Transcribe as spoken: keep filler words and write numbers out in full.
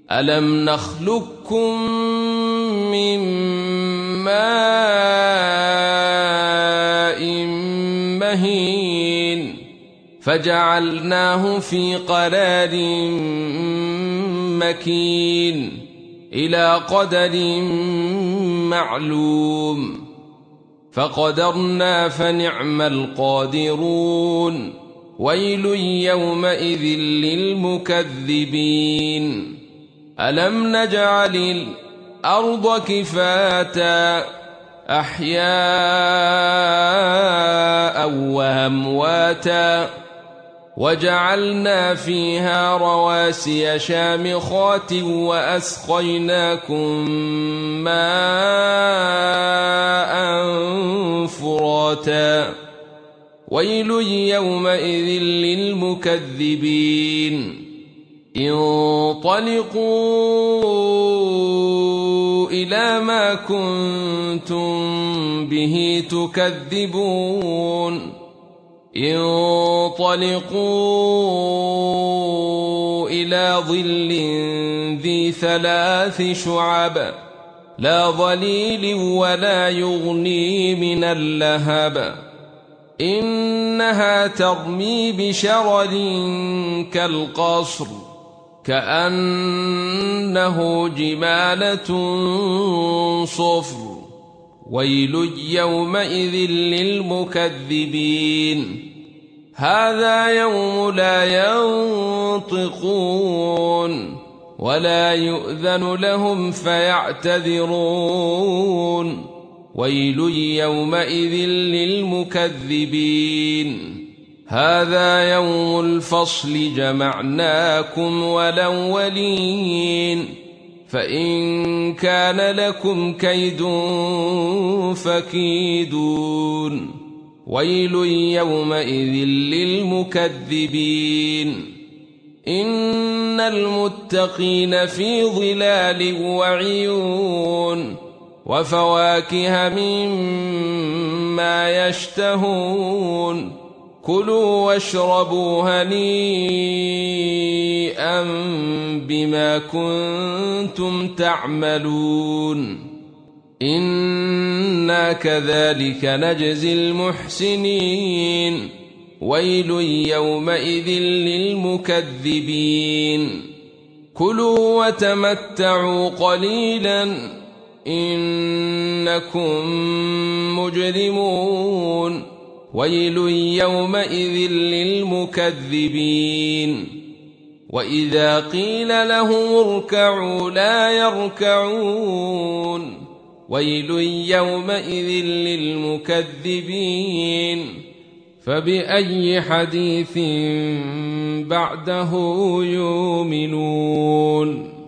ألم نخلقكم من ماء مهين فجعلناه في قرار مكين إلى قدر معلوم فقدرنا فنعم القادرون ويل يومئذ للمكذبين ألم نجعل الأرض كفاتا أحياء وأمواتا وجعلنا فيها رواسي شامخات وأسقيناكم ماء فراتا ويل يومئذ للمكذبين انطلقوا إلى ما كنتم به تكذبون انطلقوا إلى ظل ذي ثلاث شعب لا ظليل ولا يغني من اللهب إنها ترمي بشرر كالقصر كأنه جمالة صفر ويل يومئذ للمكذبين هذا يوم لا ينطقون ولا يؤذن لهم فيعتذرون ويل يومئذ للمكذبين هذا يوم الفصل جمعناكم والأولين فإن كان لكم كيد فكيدون ويل يومئذ للمكذبين إن المتقين في ظلال وعيون وفواكه مما يشتهون كلوا واشربوا هنيئا بما كنتم تعملون إنا كذلك نجزي المحسنين ويل يومئذ للمكذبين كلوا وتمتعوا قليلا إنكم مجرمون ويل يومئذ للمكذبين وإذا قيل لهم اركعوا لا يركعون ويل يومئذ للمكذبين فبأي حديث بعده يؤمنون.